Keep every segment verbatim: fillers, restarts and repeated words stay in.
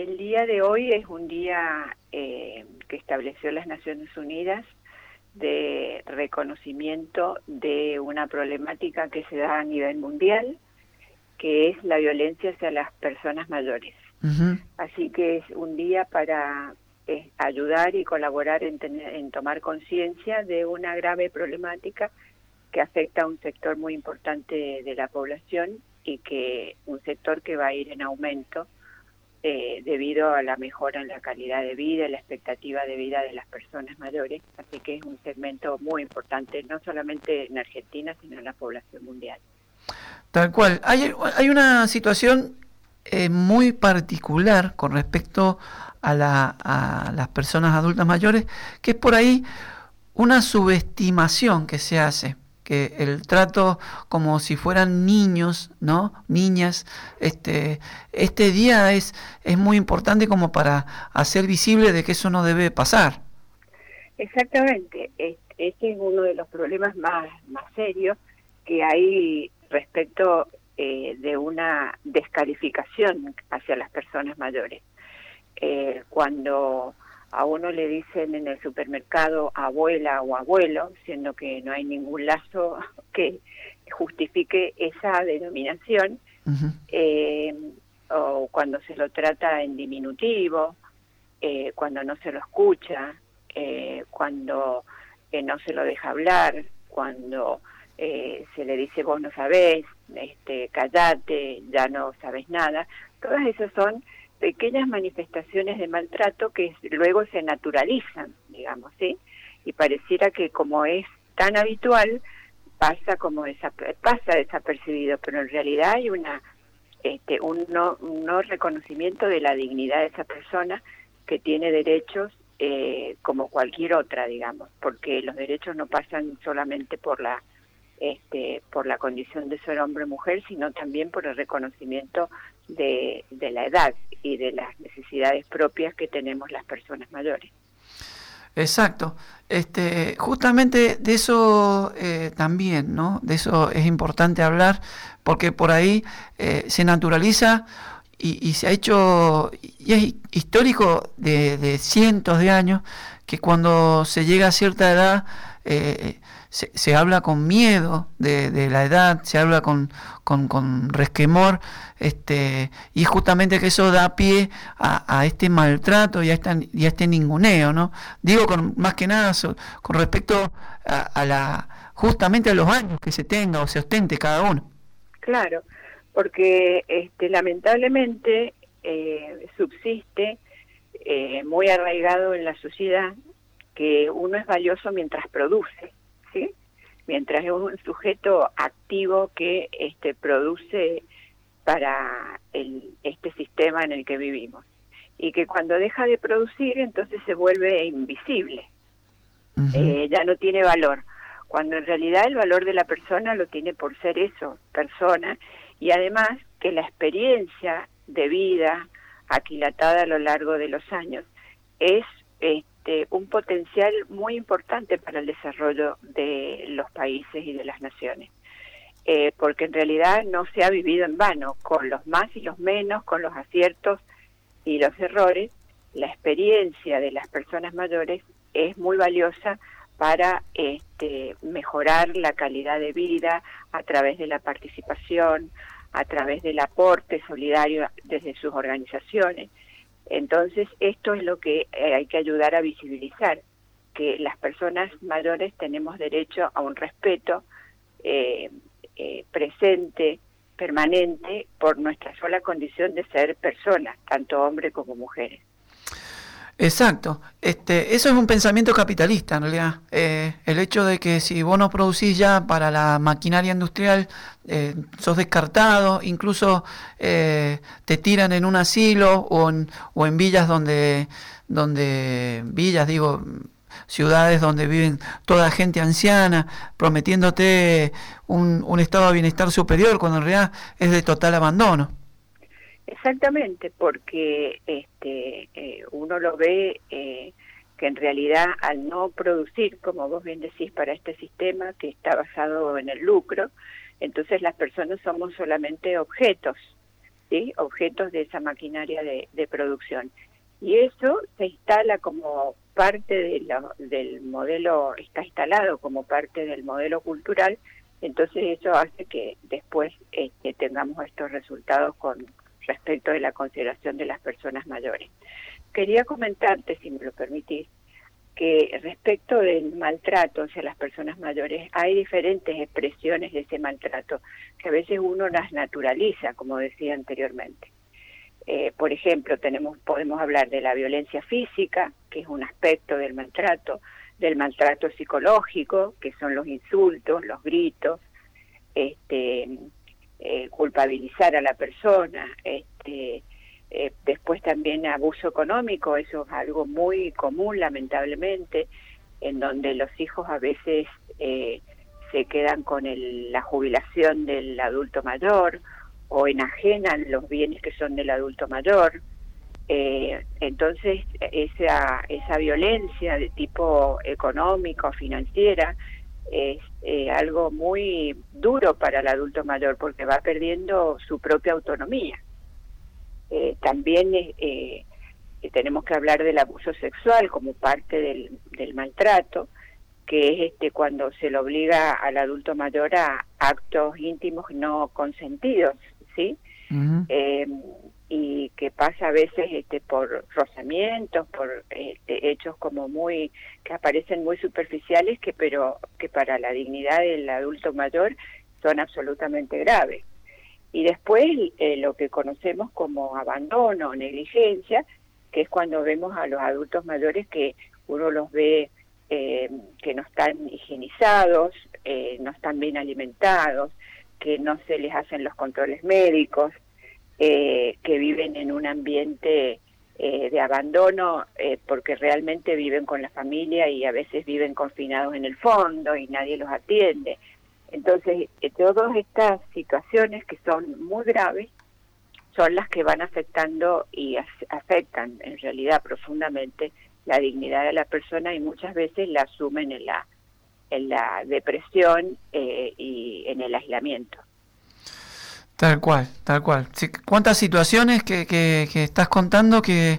El día de hoy es un día eh, que estableció las Naciones Unidas de reconocimiento de una problemática que se da a nivel mundial, que es la violencia hacia las personas mayores. Uh-huh. Así que es un día para eh, ayudar y colaborar en, tener, en tomar conciencia de una grave problemática que afecta a un sector muy importante de la población y que un sector que va a ir en aumento eh, debido a la mejora en la calidad de vida y la expectativa de vida de las personas mayores. Así que es un segmento muy importante, no solamente en Argentina, sino en la población mundial. Tal cual. Hay, hay una situación eh, muy particular con respecto a, la, a las personas adultas mayores, que es por ahí una subestimación que se hace, que el trato como si fueran niños, ¿no? Niñas. Este, este día es, es muy importante como para hacer visible de que eso no debe pasar. Exactamente. Este es uno de los problemas más, más serios que hay respecto eh, de una descalificación hacia las personas mayores. Eh, cuando a uno le dicen en el supermercado abuela o abuelo, siendo que no hay ningún lazo que justifique esa denominación, uh-huh. eh, o cuando se lo trata en diminutivo, eh, cuando no se lo escucha, eh, cuando eh, no se lo deja hablar, cuando eh, se le dice vos no sabés, este, callate, ya no sabes nada, todas esas son pequeñas manifestaciones de maltrato que luego se naturalizan, digamos, ¿sí? Y pareciera que como es tan habitual, pasa como desap- pasa desapercibido, pero en realidad hay una este, un, no, un no reconocimiento de la dignidad de esa persona que tiene derechos eh, como cualquier otra, digamos, porque los derechos no pasan solamente por la Este, por la condición de ser hombre o mujer, sino también por el reconocimiento de, de la edad y de las necesidades propias que tenemos las personas mayores. Exacto. Este, justamente de eso eh, también, ¿no? De eso es importante hablar, porque por ahí eh, se naturaliza y, y se ha hecho, y es histórico de, de cientos de años, que cuando se llega a cierta edad eh, Se, se habla con miedo de, de la edad, se habla con, con, con resquemor, este, y justamente que eso da pie a, a este maltrato y a, esta, y a este ninguneo, ¿no? Digo con, más que nada so, con respecto a, a la justamente a los años que se tenga o se ostente cada uno. Claro, porque este, lamentablemente eh, subsiste eh, muy arraigado en la sociedad que uno es valioso mientras produce, ¿sí? Mientras es un sujeto activo que este, produce para el, este sistema en el que vivimos. Y que cuando deja de producir, entonces se vuelve invisible. Uh-huh. Eh, ya no tiene valor. Cuando en realidad el valor de la persona lo tiene por ser eso, persona, y además que la experiencia de vida aquilatada a lo largo de los años es este, un potencial muy importante para el desarrollo de los países y de las naciones. Eh, porque en realidad no se ha vivido en vano, con los más y los menos, con los aciertos y los errores. La experiencia de las personas mayores es muy valiosa para este, mejorar la calidad de vida a través de la participación, a través del aporte solidario desde sus organizaciones. Entonces, esto es lo que eh, hay que ayudar a visibilizar, que las personas mayores tenemos derecho a un respeto eh, eh, presente, permanente, por nuestra sola condición de ser personas, tanto hombres como mujeres. Exacto. Este, eso es un pensamiento capitalista, en realidad. Eh, el hecho de que si vos no producís ya para la maquinaria industrial, eh, sos descartado, incluso eh, te tiran en un asilo o en, o en villas donde, donde, villas digo, ciudades donde viven toda gente anciana, prometiéndote un, un estado de bienestar superior, cuando en realidad es de total abandono. Exactamente, porque este eh, uno lo ve eh, que en realidad al no producir, como vos bien decís, para este sistema que está basado en el lucro, entonces las personas somos solamente objetos ¿sí? Objetos de esa maquinaria de, de producción. Y eso se instala como parte de la, del modelo, está instalado como parte del modelo cultural, entonces eso hace que después este, tengamos estos resultados con respecto de la consideración de las personas mayores. Quería comentarte, si me lo permitís, que respecto del maltrato hacia las personas mayores hay diferentes expresiones de ese maltrato, que a veces uno las naturaliza, como decía anteriormente. Eh, por ejemplo, tenemos, podemos hablar de la violencia física, que es un aspecto del maltrato, del maltrato psicológico, que son los insultos, los gritos, este, eh, culpabilizar a la persona, este, eh, después también abuso económico, eso es algo muy común lamentablemente, en donde los hijos a veces eh, se quedan con el, la jubilación del adulto mayor, o enajenan los bienes que son del adulto mayor. Eh, entonces esa esa violencia de tipo económico, financiera, es eh, algo muy duro para el adulto mayor porque va perdiendo su propia autonomía. Eh, también eh, tenemos que hablar del abuso sexual como parte del, del maltrato, que es este cuando se le obliga al adulto mayor a actos íntimos no consentidos, ¿sí? Uh-huh. Eh, y que pasa a veces este por rozamientos, por este, hechos como muy que aparecen muy superficiales, que pero que para la dignidad del adulto mayor son absolutamente graves. Y después eh, lo que conocemos como abandono o negligencia, que es cuando vemos a los adultos mayores que uno los ve eh, que no están higienizados, eh, no están bien alimentados, que no se les hacen los controles médicos, eh, que viven en un ambiente eh, de abandono eh, porque realmente viven con la familia y a veces viven confinados en el fondo y nadie los atiende. Entonces, eh, todas estas situaciones que son muy graves son las que van afectando y af- afectan en realidad profundamente la dignidad de la persona y muchas veces la asumen en la en la depresión eh, y en el aislamiento. Tal cual, tal cual. Sí, ¿cuántas situaciones que, que, que estás contando que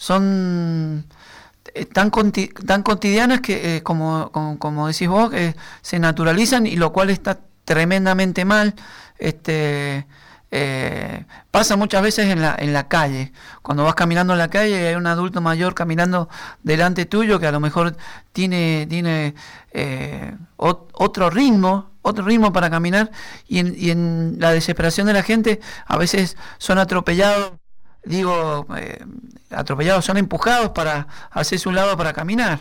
son tan, conti, tan cotidianas que, eh, como, como, como decís vos, eh, se naturalizan y lo cual está tremendamente mal? Este... Eh, pasa muchas veces en la en la calle, cuando vas caminando en la calle y hay un adulto mayor caminando delante tuyo que a lo mejor tiene tiene eh, ot, otro ritmo otro ritmo para caminar y en, y en la desesperación de la gente a veces son atropellados, digo eh, atropellados, son empujados para hacerse un lado para caminar.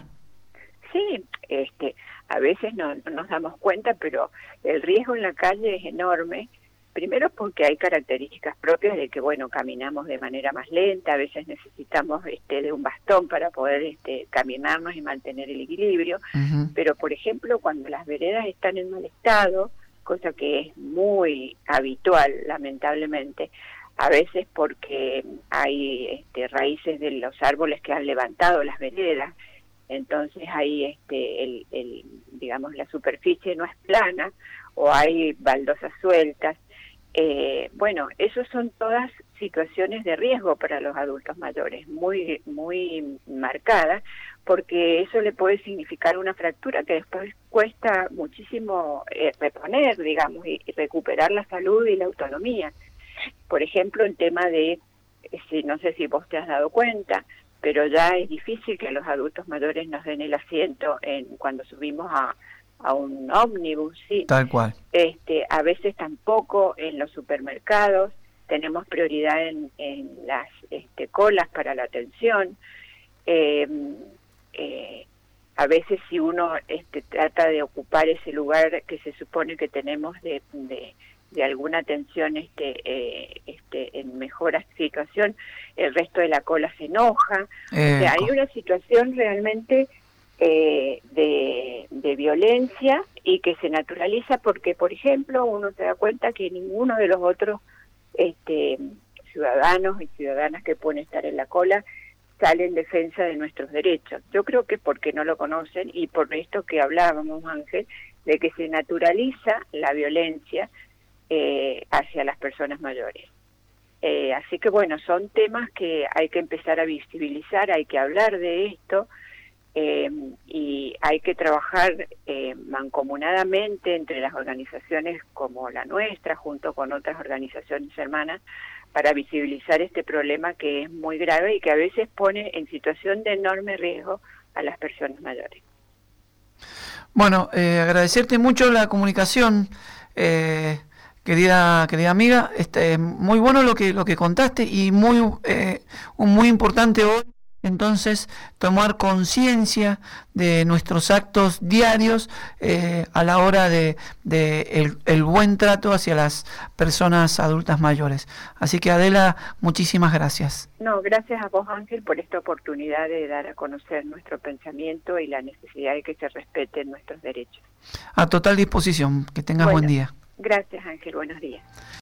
Sí, este, a veces no, no nos damos cuenta, pero el riesgo en la calle es enorme. Primero porque hay características propias de que, bueno, caminamos de manera más lenta, a veces necesitamos este, de un bastón para poder este, caminarnos y mantener el equilibrio, uh-huh. Pero, por ejemplo, cuando las veredas están en mal estado, cosa que es muy habitual, lamentablemente, a veces porque hay este, raíces de los árboles que han levantado las veredas, entonces ahí este, el, el, digamos, la superficie no es plana, o hay baldosas sueltas. Eh, bueno, esas son todas situaciones de riesgo para los adultos mayores, muy muy marcadas, porque eso le puede significar una fractura que después cuesta muchísimo eh, reponer, digamos, y, y recuperar la salud y la autonomía. Por ejemplo, el tema de, si no sé si vos te has dado cuenta, pero ya es difícil que los adultos mayores nos den el asiento en cuando subimos a a un ómnibus, sí. Tal cual. Este, a veces tampoco en los supermercados tenemos prioridad en, en las este, colas para la atención. Eh, eh, a veces si uno este, trata de ocupar ese lugar que se supone que tenemos de, de, de alguna atención este, eh, este, en mejor situación, el resto de la cola se enoja. Eh, o sea, hay una situación realmente Eh, de, de violencia y que se naturaliza porque, por ejemplo, uno se da cuenta que ninguno de los otros este, ciudadanos y ciudadanas que pueden estar en la cola sale en defensa de nuestros derechos. Yo creo que porque no lo conocen y por esto que hablábamos, Ángel, de que se naturaliza la violencia eh, hacia las personas mayores. Eh, así que bueno, son temas que hay que empezar a visibilizar, hay que hablar de esto, eh, y hay que trabajar eh, mancomunadamente entre las organizaciones como la nuestra, junto con otras organizaciones hermanas, para visibilizar este problema que es muy grave y que a veces pone en situación de enorme riesgo a las personas mayores. Bueno, eh, agradecerte mucho la comunicación, eh, querida querida amiga. Este, muy bueno lo que lo que contaste y muy eh, muy importante hoy. Entonces, tomar conciencia de nuestros actos diarios eh, a la hora de, de el, el buen trato hacia las personas adultas mayores. Así que, Adela, muchísimas gracias. No, gracias a vos, Ángel, por esta oportunidad de dar a conocer nuestro pensamiento y la necesidad de que se respeten nuestros derechos. A total disposición. Que tengas Bueno, buen día. Gracias, Ángel. Buenos días.